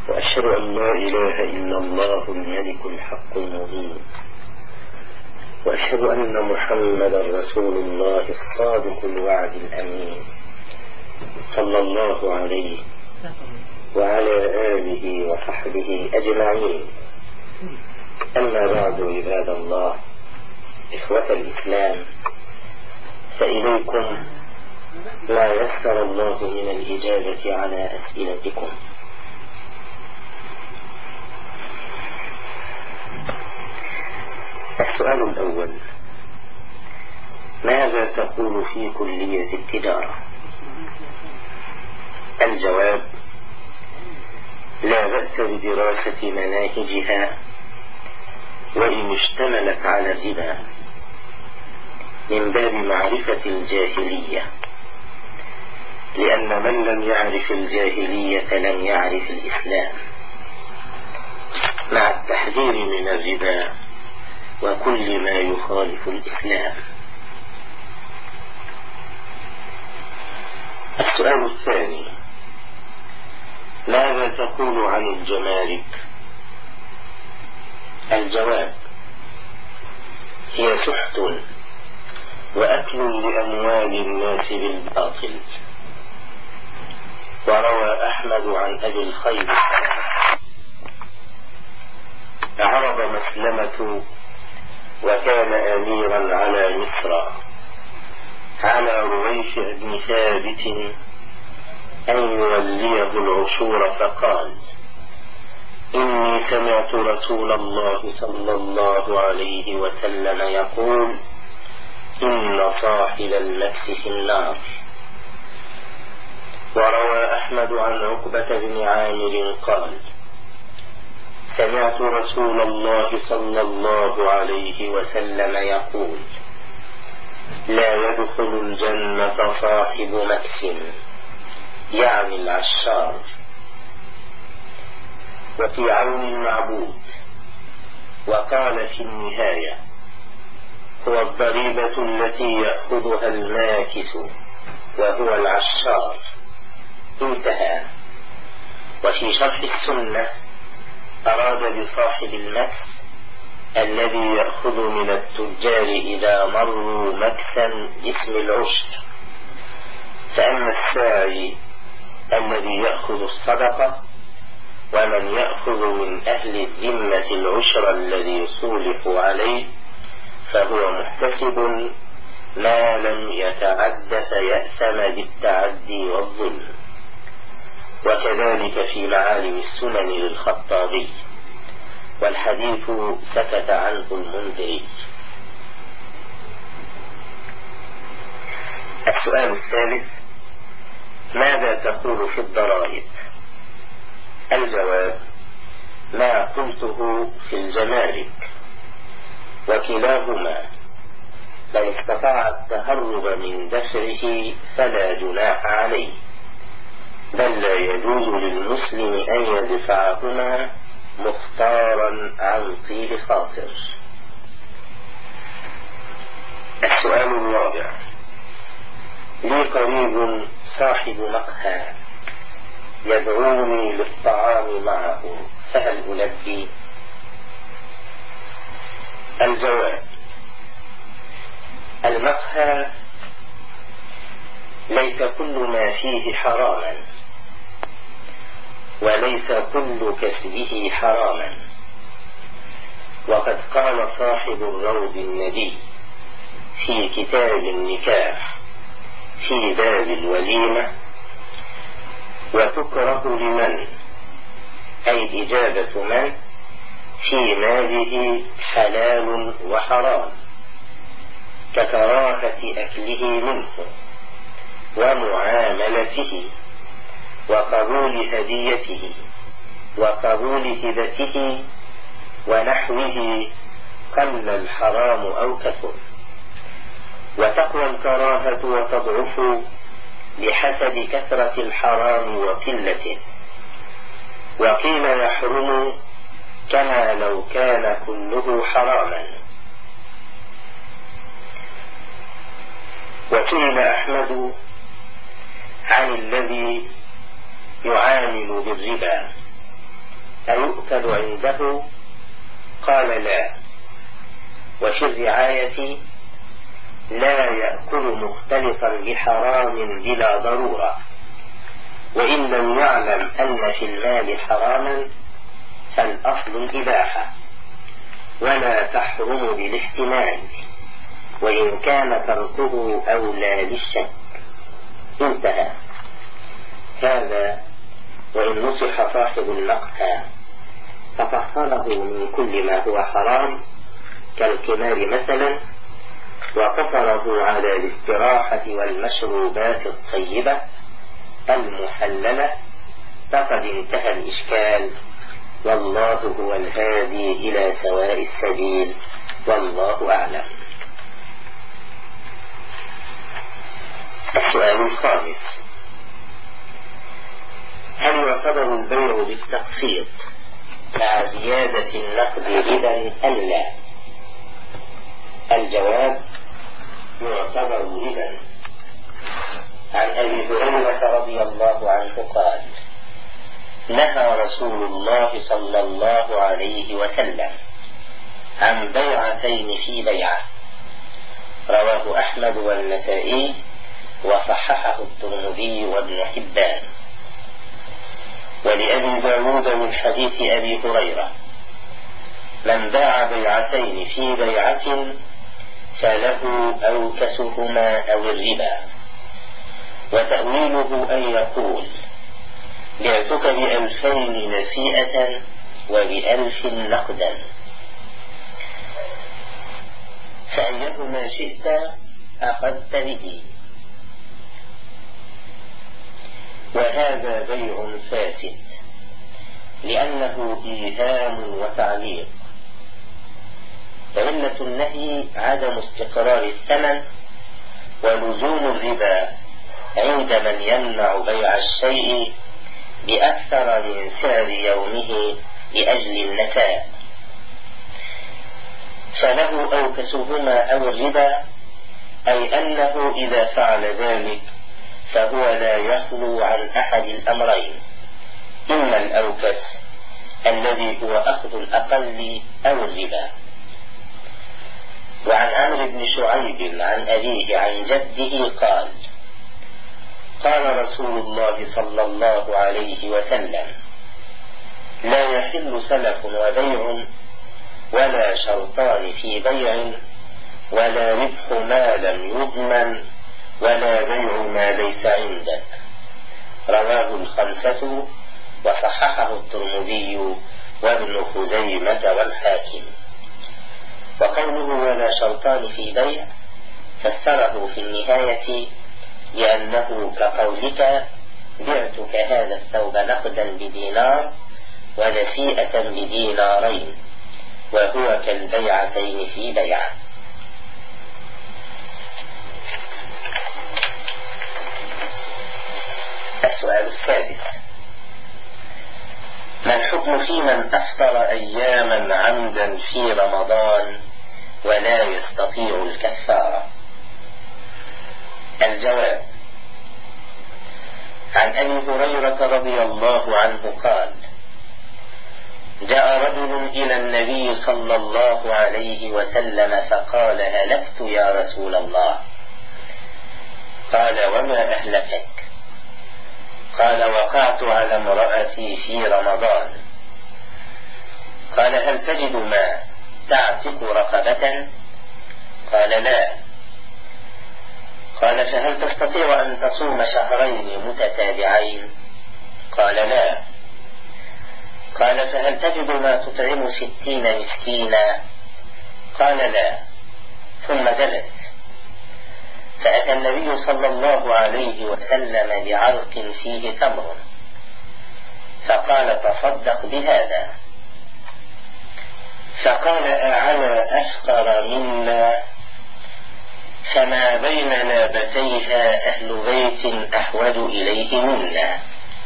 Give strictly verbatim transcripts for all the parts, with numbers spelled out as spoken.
وأشهد أن لا إله إلا الله الملك الحق المبين، وأشهد أن محمدا رسول الله الصادق الوعد الأمين، صلى الله عليه وعلى آله وصحبه أجمعين. أما بعد، عباد الله، إخوة الإسلام، فإليكم ما يسر الله من الإجابة على أسئلتكم. السؤال الأول: ماذا تقول في كلية التجارة؟ الجواب: لا بأس بدراسة مناهجها وإن اشتملت على الربا، من باب معرفة الجاهلية، لأن من لم يعرف الجاهلية لم يعرف الإسلام، مع التحذير من الربا وكل ما يخالف الإسلام. السؤال الثاني: ماذا تقول عن الجمارك؟ الجواب: هي سحت وأكل لأموال الناس بالباطل. وروى أحمد عن أبي الخير: عرض مسلمة وكان أميرا على مصر على رويش بن ثابت أن يوليه العشور، فقال: إني سمعت رسول الله صلى الله عليه وسلم يقول: إن صاحب المكس في النار. وروى أحمد عن عقبة بن عامر قال: سمعت رسول الله صلى الله عليه وسلم يقول: لا يدخل الجنة صاحب مكس، يعني العشار. وفي عون المعبود. وقال في النهاية: هو الضريبة التي يأخذها الماكس وهو العشار. انتهى. وفي شرح السنة أراد بصاحب المكس الذي يأخذ من التجار إذا مروا مكسا باسم العشر، فأما الساعي الذي يأخذ الصدقة، ومن يأخذ من أهل الذمة العشر الذي صولح عليه، فهو محتسب ما لم يتعد فيأثم بالتعدي والظلم. وكذلك في معالم السنن للخطابي، والحديث سكت عنه المنذري. السؤال الثالث: ماذا تقول في الضرائب؟ الجواب: ما قلته في الجمارك، وكلاهما من استطاع التهرب من دفعه فلا جناح عليه، بل لا يجوز للمسلم أن يدفعهما مختارا عن طيب خاطر. السؤال الرابع: لي قريب صاحب مقهى يدعوني للطعام معه، فهل ألبي؟ الجواب: المقهى ليس كل ما فيه حراما، وليس كل كسبه حراما. وقد قال صاحب الروض الندي في كتاب النكاح في باب الوليمة: وتكره لمن، أي إجابة من في ماله حلال وحرام، ككراهة أكله منه ومعاملته وقبول هديته وقبول هبته ونحوه، قل الحرام أو كثر. وتقوى الكراهة وتضعف بحسب كثرة الحرام وقلته. وقيل يحرم كما لو كان كله حراما. وسئل أحمد عن الذي يعامل بالربا أيؤكل عنده؟ قال لا. وفي الرعاية لا يأكل مختلطا بحرام بلا ضرورة، وإن لم يعلم أن في المال حراما فالأصل الإباحة، ولا تحرم بالاحتمال، وإن كان تركه أولى للشك. انتهى. هذا وإن نصح صاحب المقهى فطهره من كل ما هو حرام كالقمار مثلا، وقصره على الاستراحة والمشروبات الطيبة المحللة، فقد انتهى الإشكال، والله هو الهادي إلى سواء السبيل، والله أعلم. السؤال الخامس: هل يعتبر البيع بالتقسيط مع زيادة النقد ربا أم لا؟ الجواب: يعتبر ربا. عن أبي هريرة رضي الله عنه قال: نهى رسول الله صلى الله عليه وسلم عن بيعتين في بيعة. رواه أحمد والنسائي وصححه الترمذي وابن حبان. ولأبي داود من حديث أبي هريرة: من باع بيعتين في بيعة فله أوكسهما أو الربا. وتأويله أن يقول: بعتك بألفين نسيئة وبألف نقدا، فأيهما شئت أخذت به. وهذا بيع فاسد، لأنه إيهام وتعليق. وعلة النهي عدم استقرار الثمن ولزوم الربا عند من يمنع بيع الشيء بأكثر من سعر يومه لأجل النساء. فله أوكسهما أو الربا، أي أنه إذا فعل ذلك فهو لا يخلو عن أحد الأمرين: إما الأوكس الذي هو أخذ الأقل أو الربا. وعن عمرو بن شعيب عن أبيه عن جده قال: قال رسول الله صلى الله عليه وسلم: لا يحل سلف وبيع، ولا شرطان في بيع، ولا ربح ما لم يضمن، ولا بيع ما ليس عندك. رواه الخمسة وصححه الترمذي وابن خزيمة والحاكم. وقوله ولا شرطان في بيع فسره في النهاية لأنه كقولك: بعتك هذا الثوب نقدا بدينار ونسيئة بدينارين، وهو كالبيعتين في بيعة. السؤال السادس: ما الحكم في من أفطر أياما عمدا في رمضان ولا يستطيع الكفارة؟ الجواب: عن أبي هريرة رضي الله عنه قال: جاء رجل إلى النبي صلى الله عليه وسلم فقال: هلكت يا رسول الله. قال: وما أهلكك؟ قال: وقعت على امرأتي في رمضان. قال: هل تجد ما تعتق رقبة؟ قال: لا. قال: فهل تستطيع أن تصوم شهرين متتابعين؟ قال: لا. قال: فهل تجد ما تطعم ستين مسكينا؟ قال: لا. ثم جلس، فأتى النبي صلى الله عليه وسلم بعرق فيه تمر، فقال: تصدق بهذا. فقال: أعلى أفقر منا، فما بين لابتيها أهل بيت أحوج إليه منا.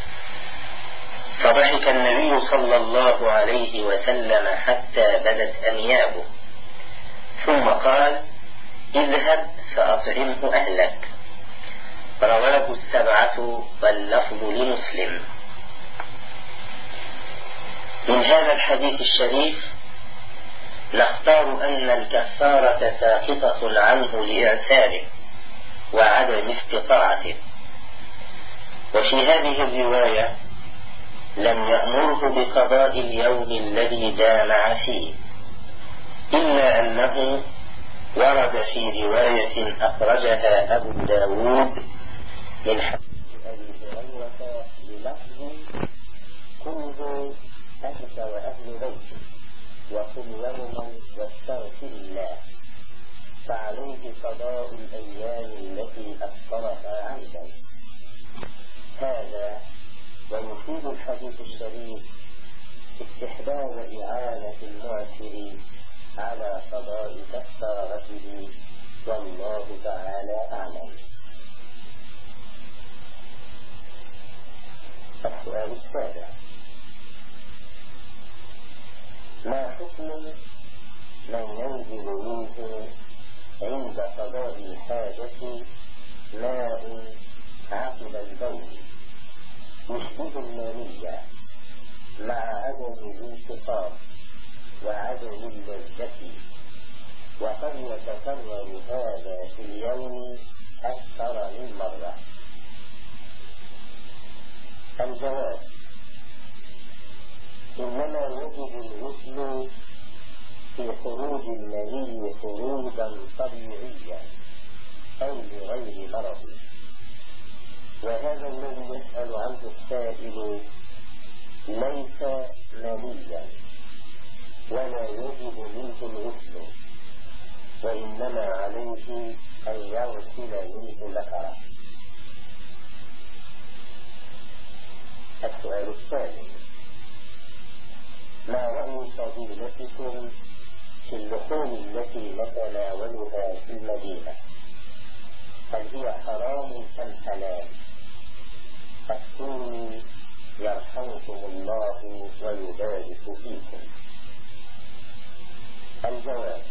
فضحك النبي صلى الله عليه وسلم حتى بدت أنيابه، ثم قال: اذهب فأطعمه أهلك. رواه السبعة واللفظ لمسلم. من هذا الحديث الشريف نختار أن الكفارة ساقطة عنه لإعساره وعدم استطاعته. وفي هذه الرواية لم يأمره بقضاء اليوم الذي جامع فيه، إلا أنه ورد في رواية أخرجها أبو داود من حديث أبي هريرة بلفظ: كله أنت وأهل بيتك وقم يوما واستغفر الله، فعليه قضاء الأيام التي أفطرها عمدا. هذا ويفيد الحديث الشريف استحباب إعانة المعسر على قضاء كفارته، والله تعالى أعلم. السؤال السابع: ما حكم من ينزل منه عند قضاء الحاجة ماء عقب البول يشبه المانية مع عدم الانتقام وعدم اللذة، وقد يتكرر هذا في اليوم أكثر من مرة؟ الجواب: إنما يجب الغسل في خروج المني خروجا طبيعيا أو لغير مرض، وهذا الذي يسأل عنه السائل ليس منيا ولا يجب منه الغسل، وإنما عليه أن يغسل منه ذكره. السؤال الثاني: ما رأي فضيلتكم في اللحوم التي نتناولها في المدينة؟ هل هي حرام أم حلال؟ افتوني يرحمكم الله ويبارك فيكم. الجواب: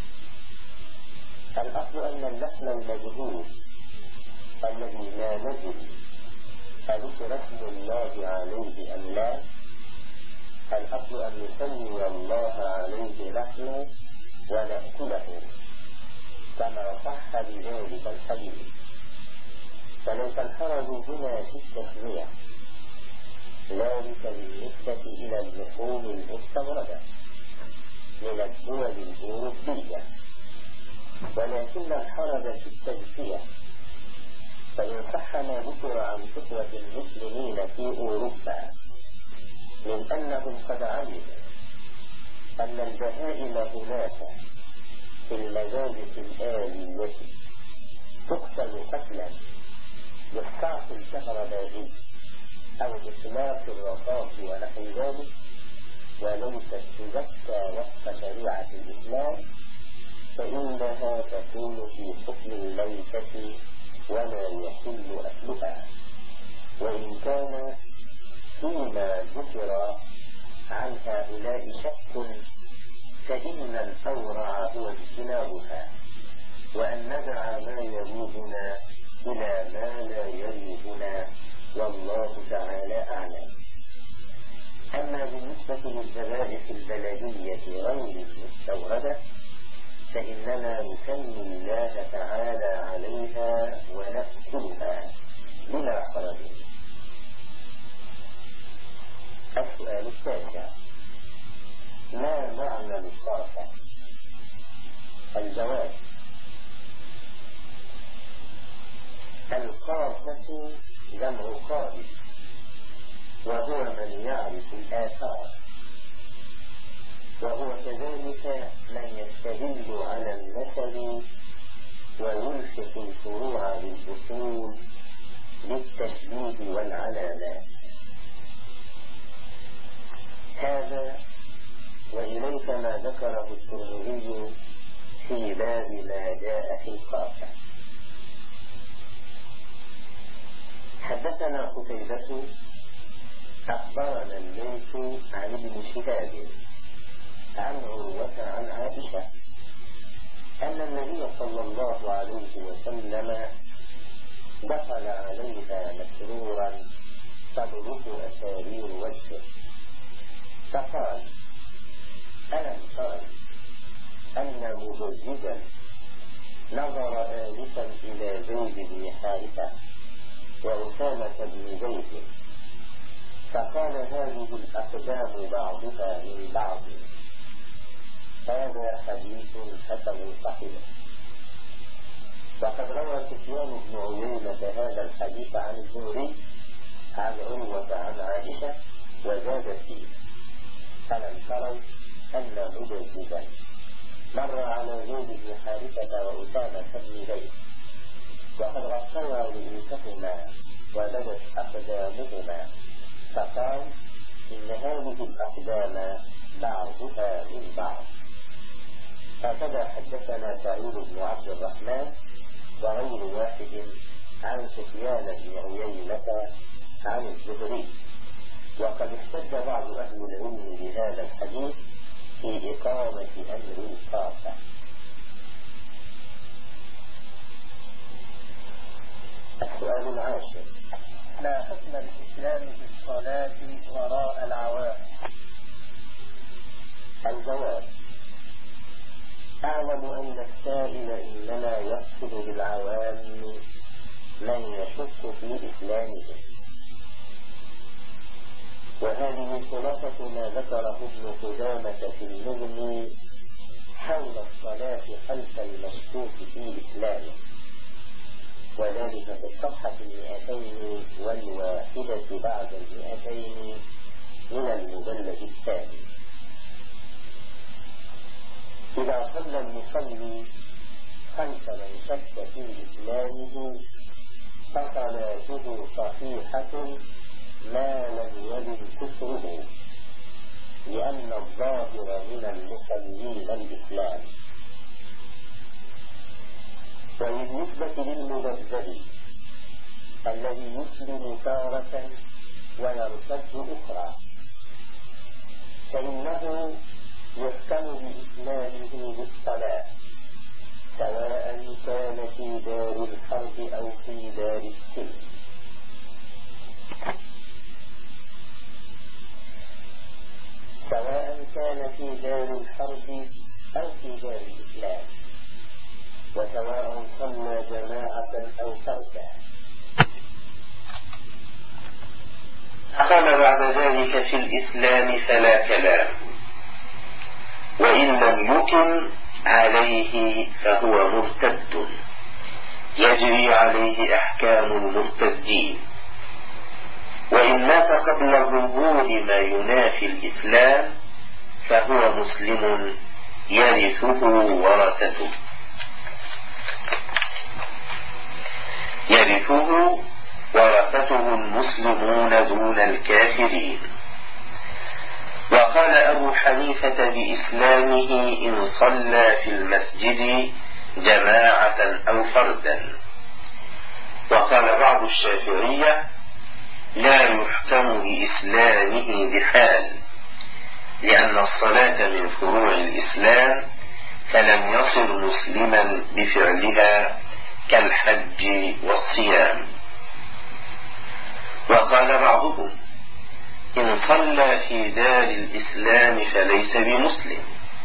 الأصل أن اللحم المجهول الذي لا ندري أذكر اسم الله عليه أم لا، الأصل أن نسمي الله عليه لحما ونأكله كما صح بذلك الحديث، فليس الحرج هنا في التسمية، ذلك بالنسبة إلى اللحوم المستوردة من الدول الأوروبية، ولكن الحرج في التزكية، فإن صح ما ذكر عن فتوى المسلمين في أوروبا من أنهم قد علموا أن البهائم هناك في المجالس الآلية تقتل قتلا بالصعق الكهربائي أو إطلاق الرصاص ونحو ذلك، وليست تزكى وفق شريعة الإسلام، فإنها تكون في حكم الميتة ولا يحل أكلها، وإن كان فيما ذكر عن هؤلاء شك، فإن الأورع هو اجتنابها، وأن ندع ما يريبنا إلى ما لا يريبنا، والله تعالى أعلم. أما بالنسبة للذبائح البلدية غير المستوردة فإننا نسمي الله تعالى عليها ونأكلها بلا حرج. السؤال التاسع: ما معنى القافة؟ الجواب: القافة جمع قابل، وهو من يعرف الآثار، وهو كذلك من يستدل على النسب ويلحق الفروع بالأصول بالتشبيه والعلامات. هذا وإليك ما ذكره الترمذي في باب ما جاء في القافة. حدثنا قتيبة أخبرنا الليث عن ابن شهاب عن عروة عن عائشة أن النبي صلى الله عليه وسلم دخل عليها مسرورا تبرق أسارير وجهه، فقال: ألم تر أن مجددا نظر آنفا إلى زيد بن حارثة وأسامة بن زيد فقال: هذه الأقدام بعضها من بعض. هذا حديث حسن صحيح. وقد روى سفيان بن عيينة هذا الحديث عن الزهري عن عروة عن عائشة وزاد فيه: ألم تروا أن مجددا مر على زيد بن حارثة وأسامة بن زيد وقد غطيا رؤوسهما وبدت أقدامهما فقال: إن هذه الأقدام بعضها من بعض. هكذا حدثنا سعيد بن عبد الرحمن وغير واحد عن سفيان بن عيينة عن الزهري. وقد احتج بعض أهل العلم بهذا الحديث في إقامة أمر خاصة. السؤال العاشر: ما حكم الإسلام في الصلاة وراء العوام؟ الجواب: أعلم أن السائل إنما يقصد بالعوام من يشك في إسلامه، وهذه خلاصة ما ذكره ابن قدامة في المغني حول الصلاة خلف المشكوك في إسلامه، وذلك في الصفحة المئتين والواحدة بعد المئتين من المجلد الثاني. إذا صلى المصلي خلف من شك في إسلامه فصلاته صحيحة ما لم يلم كفره، لأن الظاهر من المصلين الإسلام. وبالنسبة للمبذل الذي يسلم تارة ويرتد أخرى فإنه يحكم بإسلامه بالصلاة، سواء كان في دار الحرب أو في دار السلم. سواء كان في دار الحرب أو في دار الإسلام، وسواء صلى جماعة أو فردا. قال بعد ذلك: في الإسلام فلا كلام، وإن لم يكن عليه فهو مرتد، يجري عليه أحكام المرتدين، وإن مات قبل ظهور ما ينافي الإسلام فهو مسلم يرثه ورثته يرثه ورثته المسلمون دون الكافرين. وقال أبو حنيفة بإسلامه إن صلى في المسجد جماعة أو فردا. وقال بعض الشافعية لا يحكم بإسلامه بحال، لأن الصلاة من فروع الإسلام فلم يصل مسلما بفعلها كالحج والصيام. وقال بعضهم إن صلى في دار الإسلام فليس بمسلم،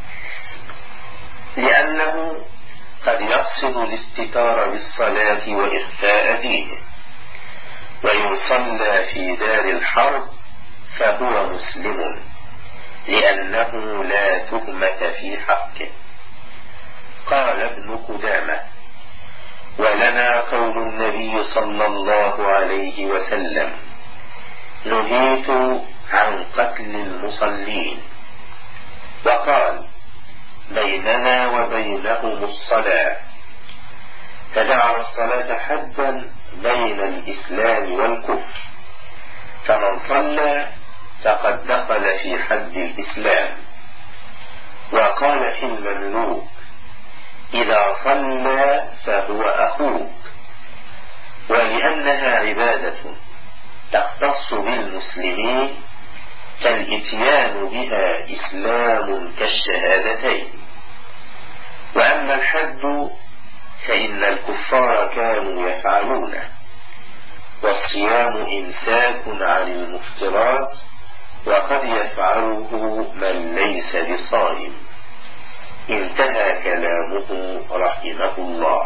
لأنه قد يقصد الاستتار بالصلاة وإخفاء دينه، وإن صلى في دار الحرب فهو مسلم، لأنه لا تهمة في حقه. قال ابن قدامة: ولنا قول النبي صلى الله عليه وسلم: نهيت عن قتل المصلين. وقال: بيننا وبينهم الصلاة، فجعل الصلاة حدا بين الإسلام والكفر، فمن صلى فقد دخل في حد الإسلام. وقال في المملوك: إذا صلى فهو أخوك. ولأنها عبادة تختص بالمسلمين فالإتيان بها إسلام كالشهادتين. وأما الحد فإن الكفار كانوا يفعلونه، والصيام إمساك عن المفترات وقد يفعله من ليس بصائم. انتهى كلامه رحمه الله.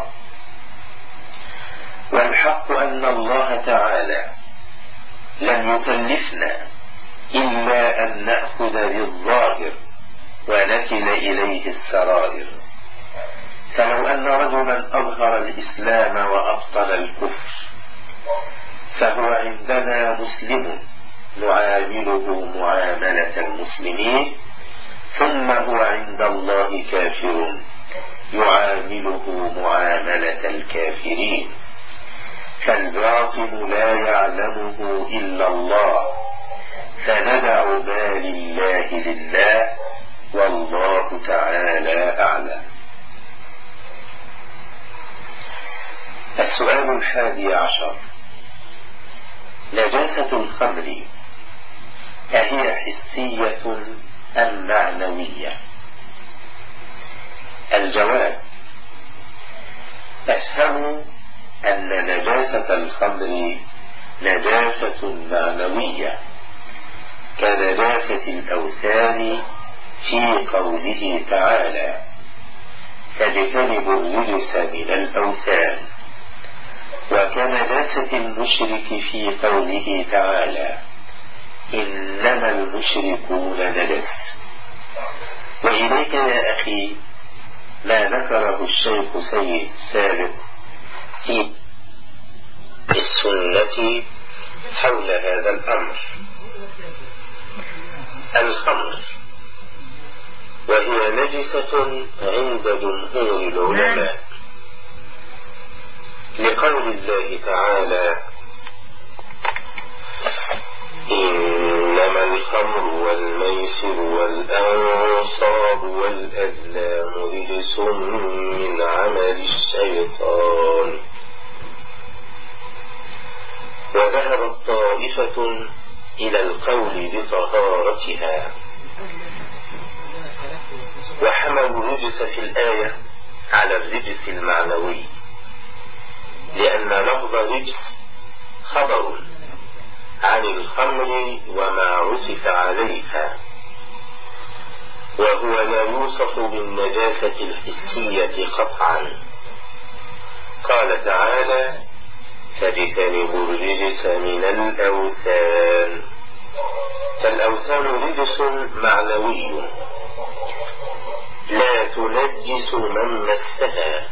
والحق أن الله تعالى لم يكلفنا إلا أن نأخذ بالظاهر ونكل إليه السرائر. فلو أن رجلا أظهر الإسلام وأبطل الكفر فهو عندنا مسلم نعامله معاملة المسلمين، ثم هو عند الله كافر يعامله معاملة الكافرين. فالباطل لا يعلمه إلا الله، فندع ما لله لله، والله تعالى أعلم. السؤال الحادي عشر: نجاسة الخمر أهي حسية أم معنوية؟ الجواب: أفهم أن نجاسة الخمر نجاسة معنوية كنجاسة الأوثان في قوله تعالى: فاجتنبوا الرجس من الأوثان، وكنجاسة المشرك في قوله تعالى: إنما المشركون نجس. وإليك يا أخي ما ذكره الشيخ سيد سابق في السنة حول هذا الأمر. الخمر وهي نجسة عند جمهور العلماء، لقول الله تعالى: إنما الخمر والميسر والأنصاب والأزلام رجس من عمل الشيطان. وذهبت طائفة إلى القول بطهارتها، وحملوا الرجس في الآية على الرجس المعنوي، لأن لفظ رجس خبر عن الخمر وما عطف عليها، وهو لا يوصف بالنجاسة الحسية قطعا. قال تعالى: فاجتنبوا الرجس من الأوثان. فالأوثان رجس معنوي لا تنجس من مسها.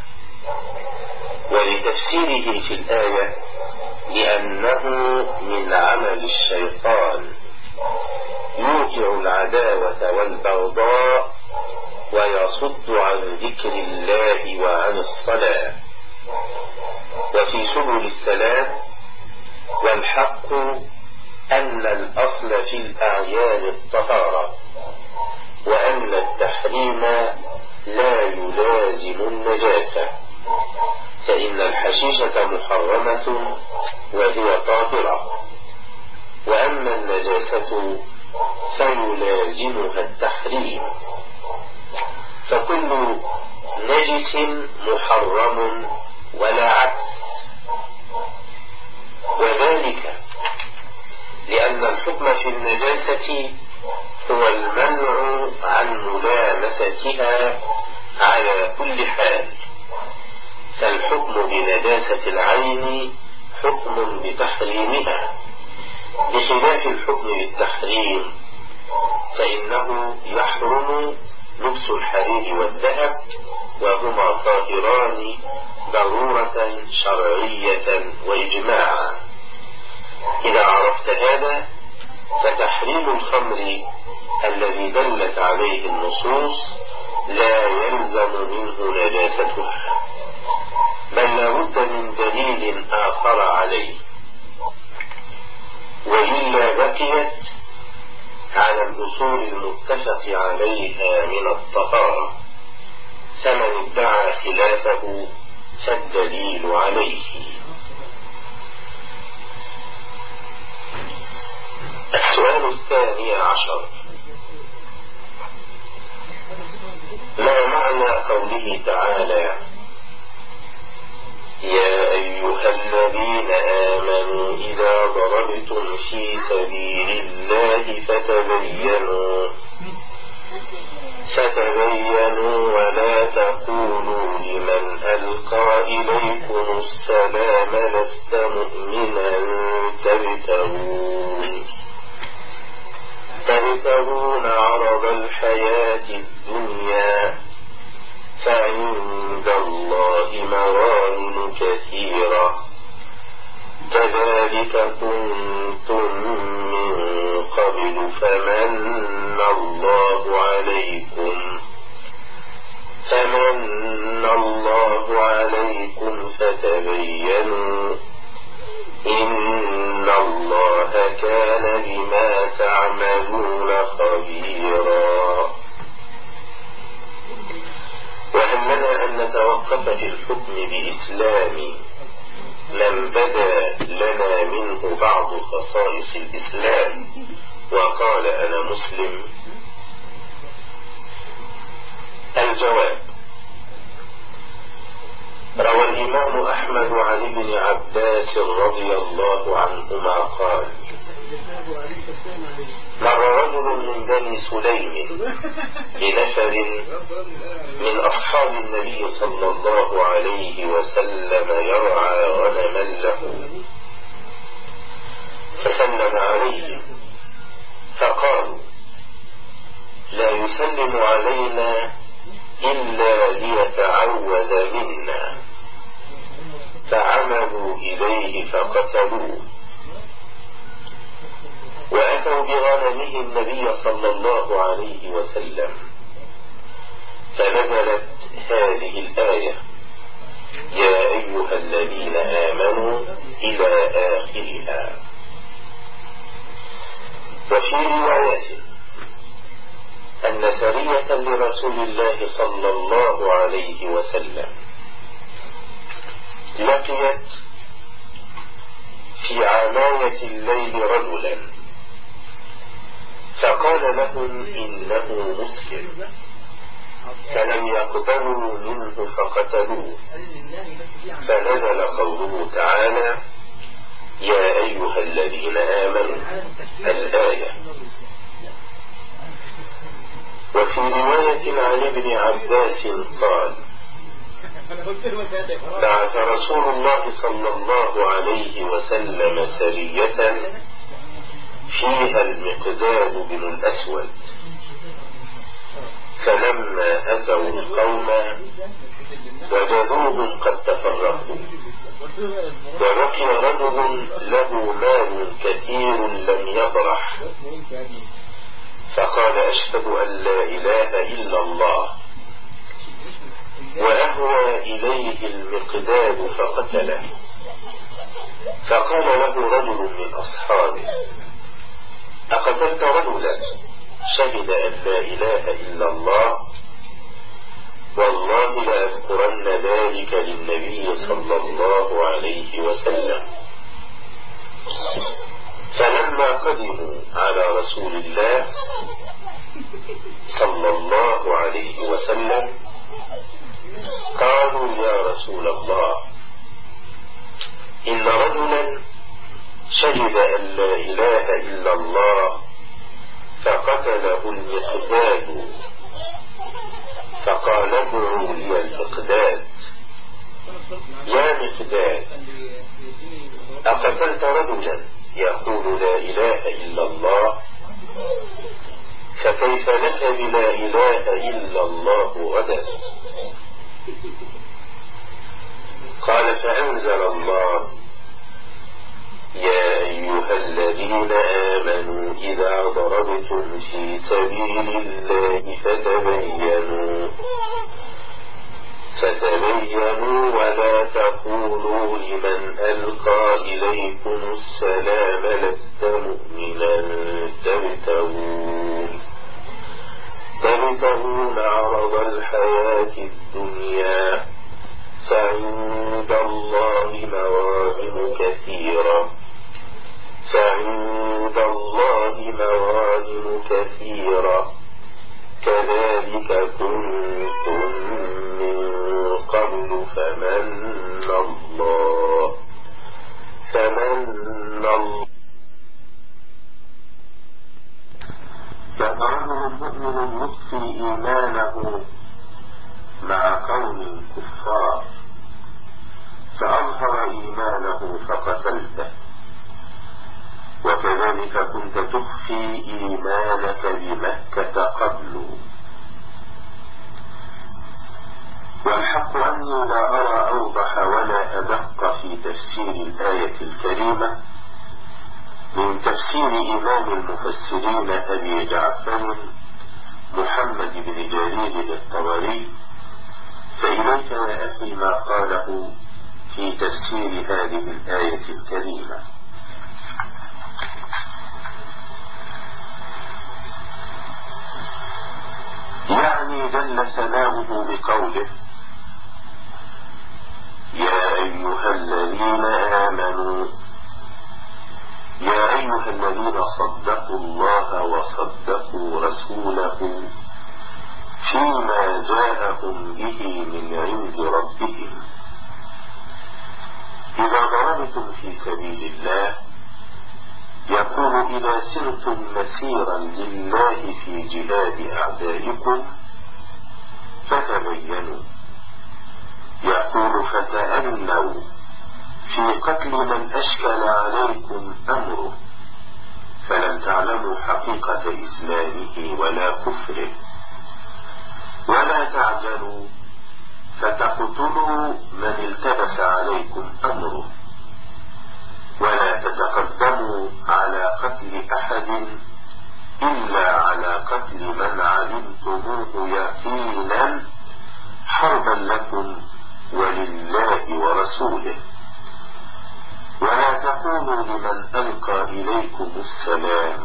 ولتفسيره في الآية لأنه من عمل الشيطان يوقع العداوة والبغضاء ويصد عن ذكر الله وعن الصلاة. وفي سبل السلام: والحق أن الأصل في الأعيان الطهارة، وأن التحريم لا يلازم النجاسة، فإن الحشيشة محرمة وهي طاهرة، وأما النجاسة فيلازمها التحريم. فكل نجس محرم ولا عكس، وذلك لأن الحكم في النجاسة هو المنع عن ملامستها على كل حال. فالحكم بنجاسة العين حكم بتحريمها، بخلاف الحكم بالتحريم، فإنه يحرم لبس الحرير والذهب، وهما طاهران ضرورة شرعية وإجماعا. إذا عرفت هذا فتحريم الخمر الذي دلت عليه النصوص لا يلزم منه نجاستها، بل لابد من دليل آخر عليه، وإلا بقيت على الأصول المتفق عليها من الطهارة، فمن ادعى خلافه فالدليل عليه. السؤال الثاني عشر: ما معنى قوله تعالى: يا أيها الذين آمنوا إذا ضربتم في سبيل الله فتبينوا فتبينوا ولا تقولوا لمن ألقى إليكم السلام لست مؤمنا تبتغون تبتغون عرض الحياة الدنيا فعند الله مغانم كثيرة كذلك كنتم من قبل فمن الله عليكم فمن الله عليكم فتبينوا إن الله كان بما تعملون خبيرا. وهمنا أن نتوقف في الحكم بإسلام من بدا لنا منه بعض خصائص الإسلام وقال أنا مسلم. الجواب: روى الإمام أحمد عن ابن عباس رضي الله عنهما قال: مر رجل من بني سليم بنفر من أصحاب النبي صلى الله عليه وسلم يرعى غنما له، فسلم عليهم فقالوا: لا يسلم علينا إلا ليتعوذ منا، فعمدوا إليه فقتلوه. وأتوا بغنمه النبي صلى الله عليه وسلم، فنزلت هذه الآية: يا أيها الذين آمنوا إلى آخرها. وفي رواية أن سرية لرسول الله صلى الله عليه وسلم لقيت في عماية الليل رجلا، فقال لهم إنه مسلم، فلم يقبلوا منه فقتلوه، فنزل قوله تعالى: يا أيها الذين آمنوا، الآية. وفي رواية عن ابن عباس قال: بعث رسول الله صلى الله عليه وسلم سرية فيها المقداد بن الأسود، فلما أتوا القوم وجدوهم قد تفرقوا، وبقي رجل له مال كثير لم يبرح، فقال: أشهد أن لا إله إلا الله، وأهوى إليه المقداد فقتله. فقال له رجل من أصحابه: أقتلت رجلا شهد أن لا إله إلا الله؟ والله لأذكرن ذلك للنبي صلى الله عليه وسلم. فلما قدموا على رسول الله صلى الله عليه وسلم قالوا: يا رسول الله، إن رجلا شهد أن لا إله إلا الله فقتله المقداد. فقال: ادعوا لي المقداد. يا مقداد، أقتلت رجلا يقول لا إله إلا الله؟ فكيف لك بلا إله إلا الله غدا؟ قال: فأنزل الله: يا أيها الذين آمنوا إذا ضربتم في سبيل الله فتبينوا فتبينوا ولا تقولوا لمن ألقى إليكم السلام لست مؤمنا تبتغون تبتغون عرض الحياة الدنيا فعند الله مغانم كثيرة فعند الله مغانم كثيرة كذلك كنتم من قبل فمن الله فمن الله فرجل مؤمن يخفي إيمانه مع قوم كفار فأظهر إيمانه فقتلته، وكذلك كنت تخفي إيمانك بمكة قبل. والحق أني لا أرى أوضح ولا أدق في تفسير الآية الكريمة من تفسير إمام المفسرين أبي جعفر محمد بن جرير الطبري، فإليك يا أخي ما قاله في تفسير هذه الآية الكريمة. يعني جل ثناؤه بقوله: يا أيها الذين آمنوا، يا أيها الذين صدقوا الله وصدقوا رسوله فيما جاءهم به من عند ربهم. إذا ضربتم في سبيل الله، يقول إذا سرتم مسيرا لله في جهاد أعدائكم فتبينوا، يقول فتأنوا في قتل من أشكل عليكم أمره فلم تعلموا حقيقة إسلامه ولا كفره، ولا تعجلوا فتقتلوا من التبس عليكم أمره، ولا تتقدموا على قتل أحد إلا على قتل من علمتموه يقينا حربا لكم ولله ورسوله، ولا تقولوا لمن ألقى إليكم السلام،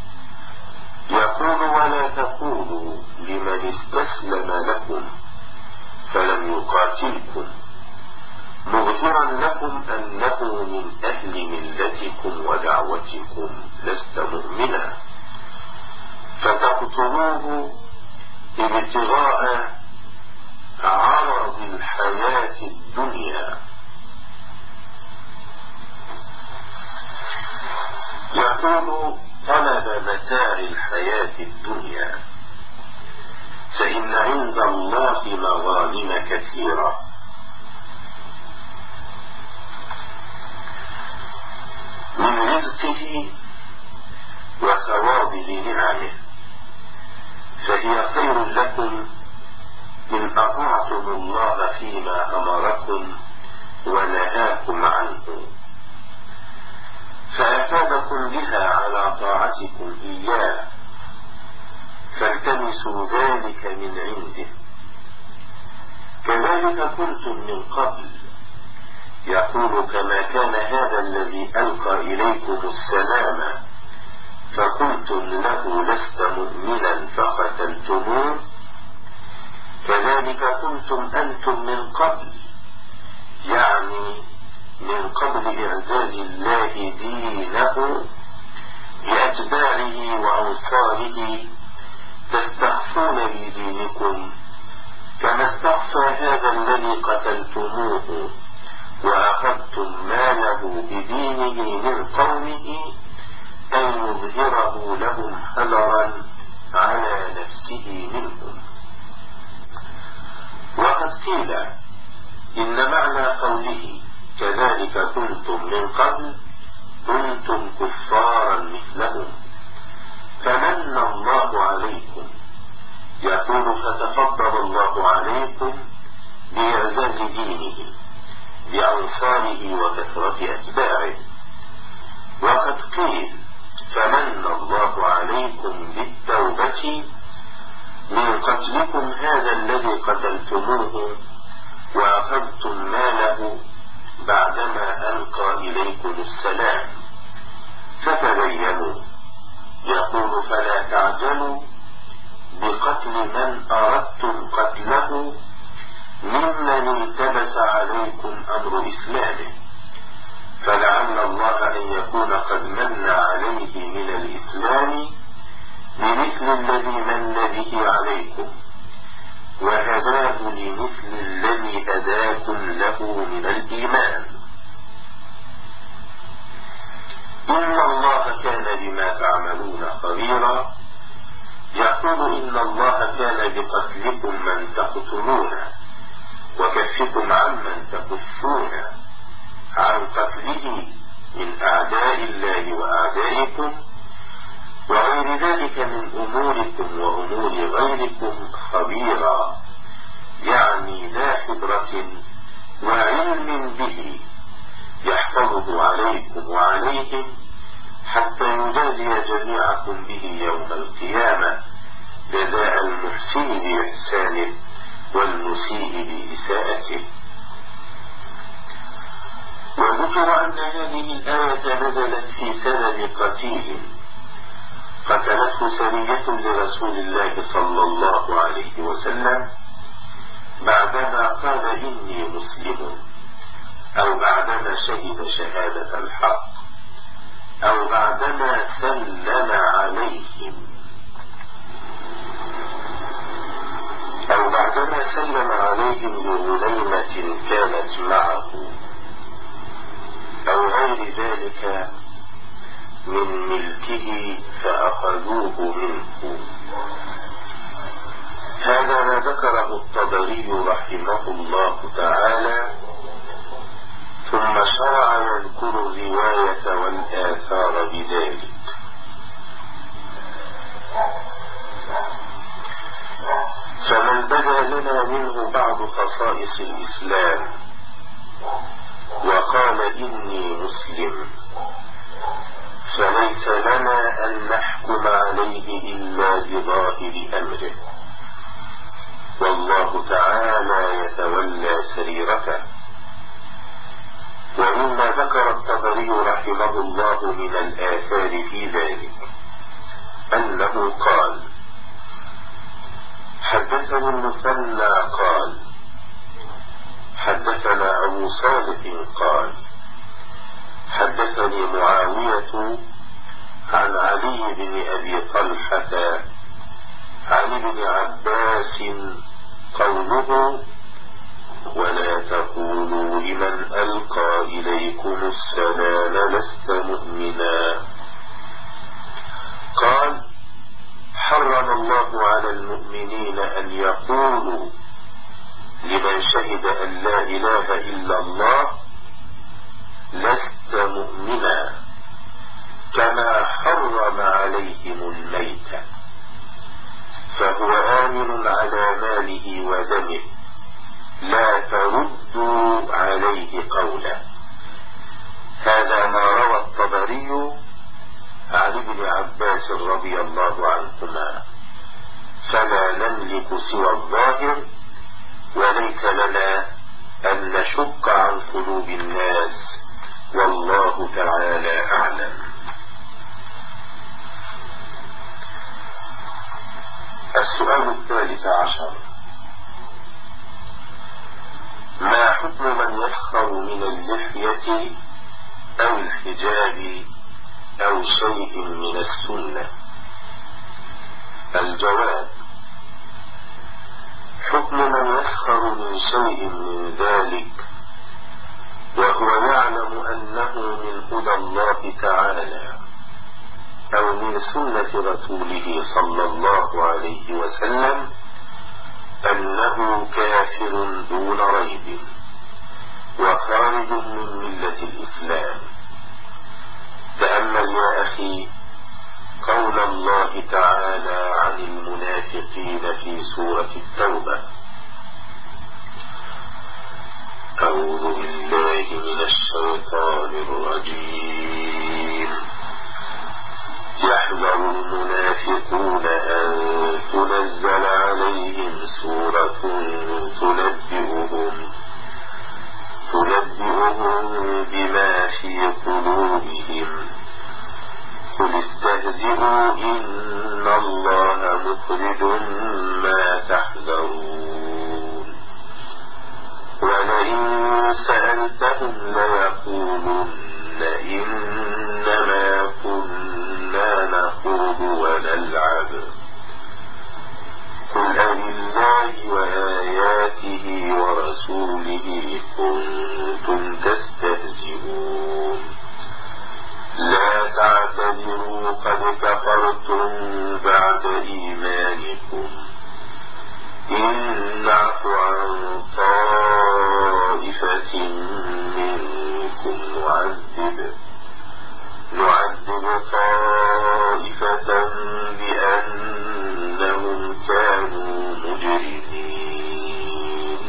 يقول ولا تقولوا لمن استسلم لكم فلم يقاتلكم مظهرا لكم أنه من أهل ملتكم ودعوتكم لست مؤمنا، فتقتلوه ابتغاء عرض الحياة الدنيا. يقول طلب متاع الحياة الدنيا، فإن عند الله مغانم كثيرة. من رزقه وثوابل نعمه، فهي خير لكم إن أطعتم الله فيما أمركم ونهاكم عنه، فأفادكم بها على طاعتكم إياه، فالتمسوا ذلك من عنده. كذلك كنتم من قبل، يقول كما كان هذا الذي ألقى إليكم السلام فقلتم له لست مؤمنا فقتلتموه، كذلك كنتم أنتم من قبل، يعني من قبل إعزاز الله دينه بأتباعه وأنصاره، تستخفون بدينكم كما استخفى هذا الذي قتلتموه وأخذتم ماله بدينه من قومه أن يظهره لهم حذرا على نفسه منهم. وقد قيل إن معنى قوله كذلك كنتم من قبل كنتم كفارا مثلهم، فمن الله عليكم، يقول فتفضل الله عليكم بإعزاز دينه بأنصاره وكثرة أتباعه. وقد قيل فمن الله عليكم بالتوبة من قتلكم هذا الذي قتلتموه وأخذتم ماله بعدما ألقى إليكم السلام، فتبينوا، يقول فلا تعجلوا بقتل من أردتم قتله ممن التبس عليكم أمر إسلامه، فلعل الله أن يكون قد من عليه من الإسلام بمثل الذي من به عليكم وهداه الله لمثل الذي هداكم له من الإيمان. إن الله كان بما تعملون خبيرا. يقول إن الله كان بقتلكم من تقتلون وكفكم عمن تكفون عن قتله من أعداء الله وأعدائكم وغير ذلك من أموركم وأمور غيركم خبيرا، يعني ذا خبرة وعلم به يحفظه عليكم وعليهم حتى يجازي جميعكم به يوم القيامة جزاء المحسن بإحسانه والمسيء بإساءته. وذكر أن هذه الآية نزلت في سبب قتيل قتلته سرية لرسول الله صلى الله عليه وسلم بعدما قال إني مسلم، أو بعدما شهد شهادة الحق، أو بعدما سلم عليهم أو بعدما سلم عليهم لغنيمة كانت معه أو غير ذلك من ملكه فأخذوه منه. هذا ما ذكره الطبري رحمه الله تعالى، ثم شرع يذكر الرواية والآثار بذلك. فمن بدا لنا منه بعض خصائص الإسلام وقال إني مسلم فليس لنا أن نحكم عليه إلا بظاهر أمره، والله تعالى يتولى سريرته. ومما ذكر الطبري رحمه الله من الآثار في ذلك أنه قال: حدثني المثنى قال حدثنا أبو صالح قال حدثني معاوية عن علي بن أبي طلحة عن ابن عباس قوله: ولا تقولوا لمن ألقى إليكم السلام لست مؤمنا. قال: حرم الله على المؤمنين أن يقولوا لمن شهد أن لا إله إلا الله لست مؤمنا، كما حرم عليهم الميت، فهو آمن على ماله ودمه، لا تردوا عليه قولا. هذا ما روى الطبري عن ابن عباس رضي الله عنهما، فلا نملك سوى الظاهر، وليس لنا أن نشق عن قلوب الناس، والله تعالى أعلم. السؤال الثالث عشر: ما حكم من يسخر من اللحية أو الحجاب أو شيء من السنة؟ الجواب: حكم من يسخر من شيء من ذلك وهو يعلم أنه من هدى الله تعالى أو من سنة رسوله صلى الله عليه وسلم أنه كافر دون ريب وخارج من ملة الإسلام. تأمل يا أخي قول الله تعالى عن المنافقين في سورة التوبة: أعوذ بالله من الشيطان الرجيم، يحذر المنافقون أن تنزل عليهم سورة تنبئهم تنبئهم بما في قلوبهم، قل استهزئوا إن الله مخرج ما تحذرون، ولئن سألتهم ليقولن إنما كنا نخوض ونلعب، قل أبالله وآياته بآياته ورسوله كنتم تستهزئون لا تعتذروا قد كفرتم بعد إيمانكم إن نعف عن طائفة منكم نعذب نعذب طائفة بأنهم كانوا مجرمين.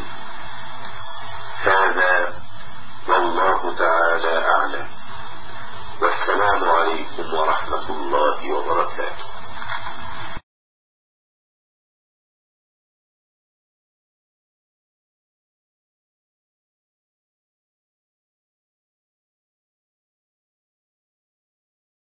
هذا والله تعالى أعلم، والسلام عليكم ورحمة الله وبركاته.